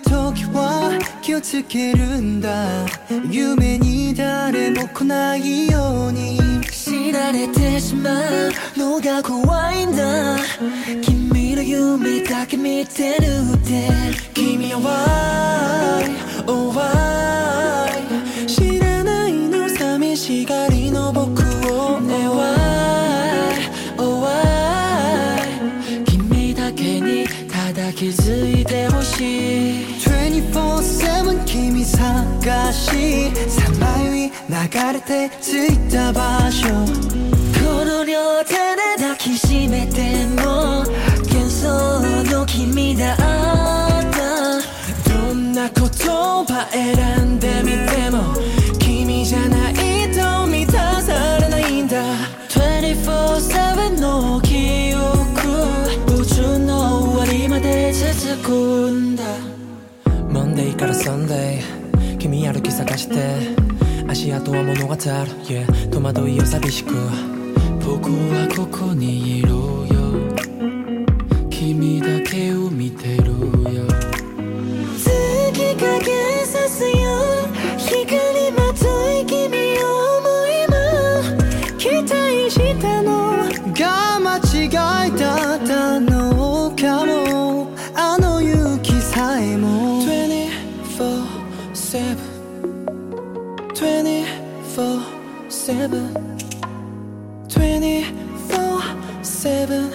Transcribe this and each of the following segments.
時は気をつけるんだ。夢に誰も来ないように知られてしまうのが怖いんだ。君の夢だけ見てるって君は Why Oh Why 知らないの寂しがりの僕をね Why Oh Why 君だけにただ気づいてほしい。 24/7 君探しさまよい流れて着いた場所、この両手で抱きしめても幻想の君だった。どんな言葉選んでみても君じゃないと満たされないんだ。 24/7 の記憶宇宙の終わりまで続くんだ。 Monday から Sunday 君歩き探して足跡は物語る、yeah、戸惑いを寂しく僕はここにいるよ、君だけを見てるよ。月影さすよ光まとい君を思いも期待したのが間違いだったのかも。あの雪さえも 24/7 24/7 24/7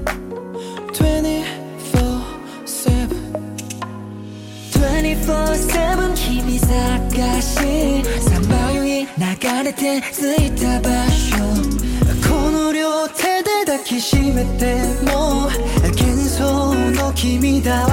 24/7 君探しさまよい流れて着いた場所、この両手で抱きしめても幻想の君だった。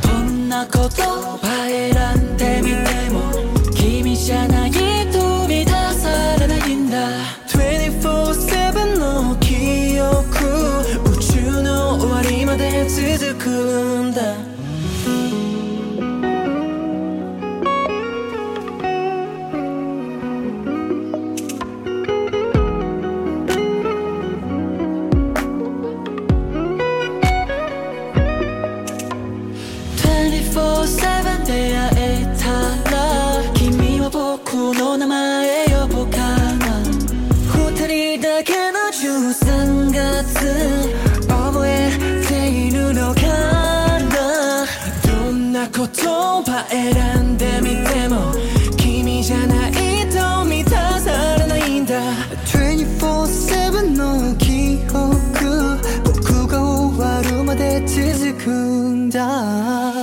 どんな言葉選んでみても君じゃないと満たされないんだ。 24/7 の記憶宇宙の終わりまで続くんだ。24/7 出会えたら君は僕の名前呼ぼうかな。二人だけの13月覚えているのかな。どんな言葉選んでみても君じゃないと満たされないんだ。 24/7 の記憶僕が終わるまで続くんだ。